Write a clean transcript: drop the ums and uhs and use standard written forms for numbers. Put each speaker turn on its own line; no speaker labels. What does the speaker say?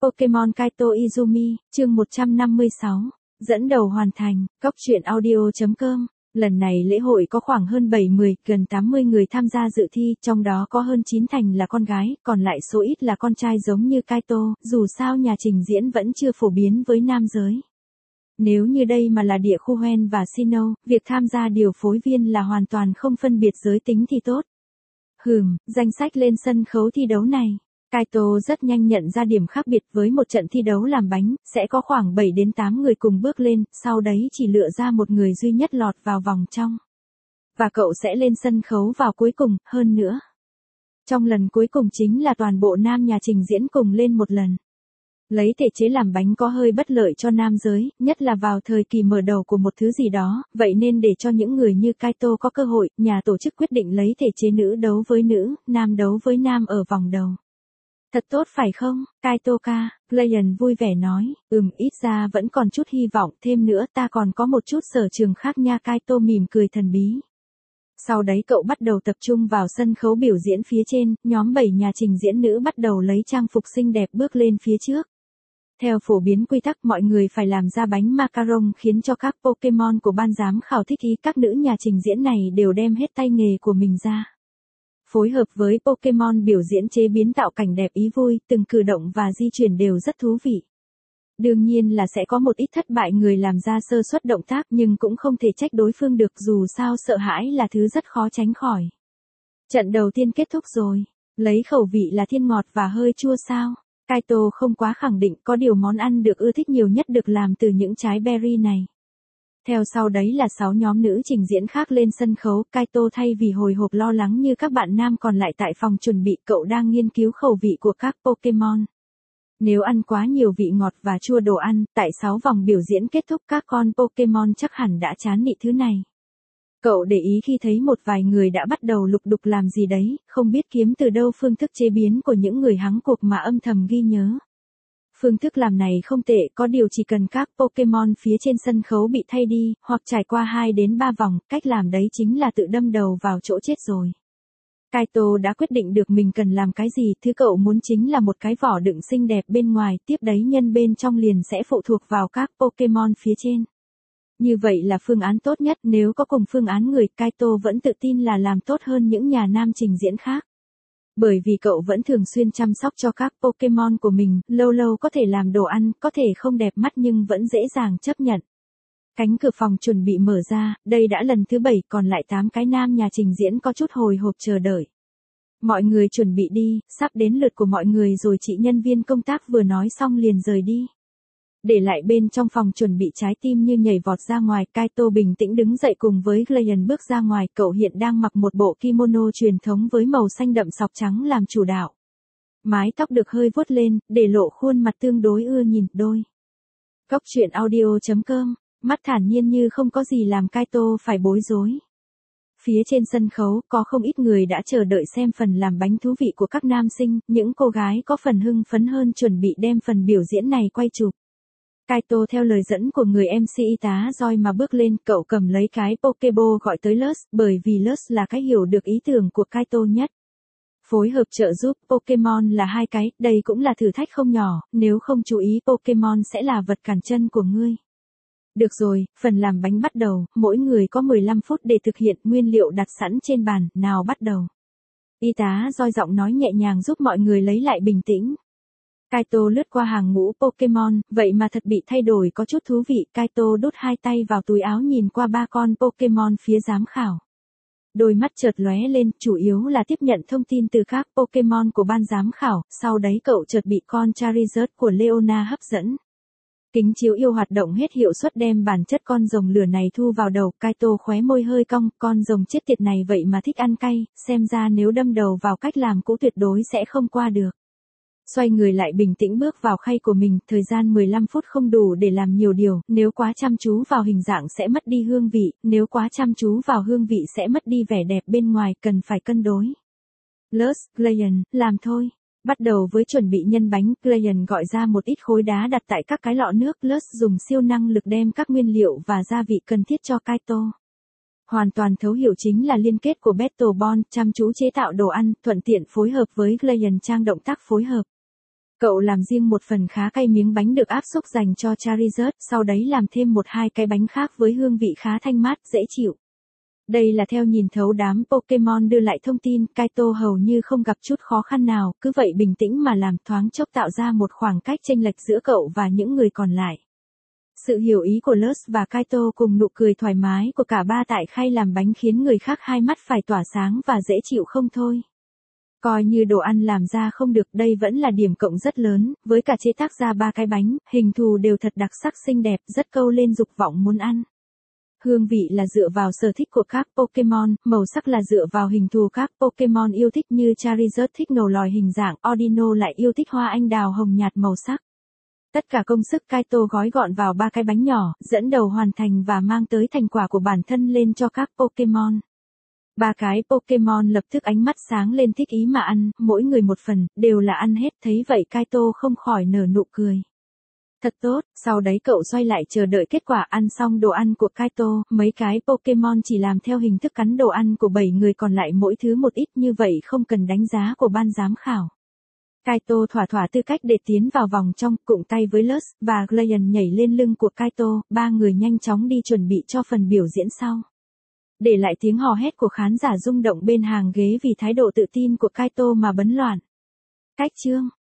Pokemon Kaito Izumi, chương 156, dẫn đầu hoàn thành, Cóc truyện audio.com. Lần này lễ hội có khoảng hơn 70, gần 80 người tham gia dự thi, trong đó có hơn 9 thành là con gái, còn lại số ít là con trai giống như Kaito, dù sao nhà trình diễn vẫn chưa phổ biến với nam giới. Nếu như đây mà là địa khu Hoenn và Sinnoh, việc tham gia điều phối viên là hoàn toàn không phân biệt giới tính thì tốt. Danh sách lên sân khấu thi đấu này. Kaito rất nhanh nhận ra điểm khác biệt với một trận thi đấu làm bánh, sẽ có khoảng 7 đến 8 người cùng bước lên, sau đấy chỉ lựa ra một người duy nhất lọt vào vòng trong. Và cậu sẽ lên sân khấu vào cuối cùng, hơn nữa. Trong lần cuối cùng chính là toàn bộ nam nhà trình diễn cùng lên một lần. Lấy thể chế làm bánh có hơi bất lợi cho nam giới, nhất là vào thời kỳ mở đầu của một thứ gì đó, vậy nên để cho những người như Kaito có cơ hội, nhà tổ chức quyết định lấy thể chế nữ đấu với nữ, nam đấu với nam ở vòng đầu. Thật tốt phải không, Kaito-ka, Glacian vui vẻ nói, ít ra vẫn còn chút hy vọng, thêm nữa ta còn có một chút sở trường khác nha. Kaito mỉm cười thần bí. Sau đấy cậu bắt đầu tập trung vào sân khấu biểu diễn phía trên, nhóm 7 nhà trình diễn nữ bắt đầu lấy trang phục xinh đẹp bước lên phía trước. Theo phổ biến quy tắc mọi người phải làm ra bánh macaron khiến cho các Pokemon của ban giám khảo thích ý, các nữ nhà trình diễn này đều đem hết tay nghề của mình ra. Phối hợp với Pokemon biểu diễn chế biến tạo cảnh đẹp ý vui, từng cử động và di chuyển đều rất thú vị. Đương nhiên là sẽ có một ít thất bại người làm ra sơ suất động tác nhưng cũng không thể trách đối phương được, dù sao sợ hãi là thứ rất khó tránh khỏi. Trận đầu tiên kết thúc rồi, lấy khẩu vị là thiên ngọt và hơi chua sao? Kaito không quá khẳng định, có điều món ăn được ưa thích nhiều nhất được làm từ những trái berry này. Theo sau đấy là 6 nhóm nữ trình diễn khác lên sân khấu, Kaito thay vì hồi hộp lo lắng như các bạn nam còn lại tại phòng chuẩn bị, cậu đang nghiên cứu khẩu vị của các Pokemon. Nếu ăn quá nhiều vị ngọt và chua đồ ăn, tại 6 vòng biểu diễn kết thúc các con Pokemon chắc hẳn đã chán nị thứ này. Cậu để ý khi thấy một vài người đã bắt đầu lục đục làm gì đấy, không biết kiếm từ đâu phương thức chế biến của những người hắng cuộc mà âm thầm ghi nhớ. Phương thức làm này không tệ, có điều chỉ cần các Pokemon phía trên sân khấu bị thay đi, hoặc trải qua 2 đến 3 vòng, cách làm đấy chính là tự đâm đầu vào chỗ chết rồi. Kaito đã quyết định được mình cần làm cái gì, thứ cậu muốn chính là một cái vỏ đựng xinh đẹp bên ngoài, tiếp đấy nhân bên trong liền sẽ phụ thuộc vào các Pokemon phía trên. Như vậy là phương án tốt nhất, nếu có cùng phương án người, Kaito vẫn tự tin là làm tốt hơn những nhà nam trình diễn khác. Bởi vì cậu vẫn thường xuyên chăm sóc cho các Pokemon của mình, lâu lâu có thể làm đồ ăn, có thể không đẹp mắt nhưng vẫn dễ dàng chấp nhận. Cánh cửa phòng chuẩn bị mở ra, đây đã lần thứ 7, còn lại 8 cái nam nhà trình diễn có chút hồi hộp chờ đợi. Mọi người chuẩn bị đi, sắp đến lượt của mọi người rồi, chị nhân viên công tác vừa nói xong liền rời đi. Để lại bên trong phòng chuẩn bị trái tim như nhảy vọt ra ngoài, Kaito bình tĩnh đứng dậy cùng với Glacian bước ra ngoài, cậu hiện đang mặc một bộ kimono truyền thống với màu xanh đậm sọc trắng làm chủ đạo. Mái tóc được hơi vuốt lên, để lộ khuôn mặt tương đối ưa nhìn, đôi. Cóc truyện audio.com, mắt thản nhiên như không có gì làm Kaito phải bối rối. Phía trên sân khấu, có không ít người đã chờ đợi xem phần làm bánh thú vị của các nam sinh, những cô gái có phần hưng phấn hơn chuẩn bị đem phần biểu diễn này quay chụp. Kaito theo lời dẫn của người MC y tá Joy mà bước lên, cậu cầm lấy cái Pokeball gọi tới Luz, bởi vì Luz là cái hiểu được ý tưởng của Kaito nhất. Phối hợp trợ giúp Pokemon là 2 cái, đây cũng là thử thách không nhỏ, nếu không chú ý Pokemon sẽ là vật cản chân của ngươi. Được rồi, phần làm bánh bắt đầu, mỗi người có 15 phút để thực hiện, nguyên liệu đặt sẵn trên bàn, nào bắt đầu. Y tá Joy giọng nói nhẹ nhàng giúp mọi người lấy lại bình tĩnh. Kaito lướt qua hàng ngũ Pokemon, vậy mà thật bị thay đổi có chút thú vị, Kaito đút 2 tay vào túi áo nhìn qua 3 con Pokemon phía giám khảo. Đôi mắt chợt lóe lên, chủ yếu là tiếp nhận thông tin từ các Pokemon của ban giám khảo, sau đấy cậu chợt bị con Charizard của Leona hấp dẫn. Kính chiếu yêu hoạt động hết hiệu suất đem bản chất con rồng lửa này thu vào đầu, Kaito khóe môi hơi cong, con rồng chết tiệt này vậy mà thích ăn cay, xem ra nếu đâm đầu vào cách làm cũ tuyệt đối sẽ không qua được. Xoay người lại bình tĩnh bước vào khay của mình, thời gian 15 phút không đủ để làm nhiều điều, nếu quá chăm chú vào hình dạng sẽ mất đi hương vị, nếu quá chăm chú vào hương vị sẽ mất đi vẻ đẹp bên ngoài, cần phải cân đối. Luz, Glacian, làm thôi. Bắt đầu với chuẩn bị nhân bánh, Glacian gọi ra một ít khối đá đặt tại các cái lọ nước, Luz dùng siêu năng lực đem các nguyên liệu và gia vị cần thiết cho Kaito. Hoàn toàn thấu hiểu chính là liên kết của Battle Bond, chăm chú chế tạo đồ ăn, thuận tiện phối hợp với Glacian trang động tác phối hợp. Cậu làm riêng một phần khá cay miếng bánh được áp xúc dành cho Charizard, sau đấy làm thêm 1-2 cái bánh khác với hương vị khá thanh mát, dễ chịu. Đây là theo nhìn thấu đám Pokemon đưa lại thông tin, Kaito hầu như không gặp chút khó khăn nào, cứ vậy bình tĩnh mà làm, thoáng chốc tạo ra một khoảng cách chênh lệch giữa cậu và những người còn lại. Sự hiểu ý của Luz và Kaito cùng nụ cười thoải mái của cả ba tại khay làm bánh khiến người khác hai mắt phải tỏa sáng và dễ chịu không thôi. Coi như đồ ăn làm ra không được, đây vẫn là điểm cộng rất lớn, với cả chế tác ra 3 cái bánh, hình thù đều thật đặc sắc xinh đẹp, rất câu lên dục vọng muốn ăn. Hương vị là dựa vào sở thích của các Pokemon, màu sắc là dựa vào hình thù các Pokemon yêu thích như Charizard thích nổ lòi hình dạng, Audino lại yêu thích hoa anh đào hồng nhạt màu sắc. Tất cả công sức Kaito gói gọn vào 3 cái bánh nhỏ, dẫn đầu hoàn thành và mang tới thành quả của bản thân lên cho các Pokemon. 3 cái Pokemon lập tức ánh mắt sáng lên thích ý mà ăn, mỗi người một phần, đều là ăn hết, thấy vậy Kaito không khỏi nở nụ cười. Thật tốt, sau đấy cậu xoay lại chờ đợi kết quả. Ăn xong đồ ăn của Kaito, mấy cái Pokemon chỉ làm theo hình thức cắn đồ ăn của 7 người còn lại mỗi thứ một ít, như vậy không cần đánh giá của ban giám khảo. Kaito thỏa tư cách để tiến vào vòng trong, cụng tay với Luz và Glacian nhảy lên lưng của Kaito, ba người nhanh chóng đi chuẩn bị cho phần biểu diễn sau. Để lại tiếng hò hét của khán giả rung động bên hàng ghế vì thái độ tự tin của Kaito mà bấn loạn. Cách chương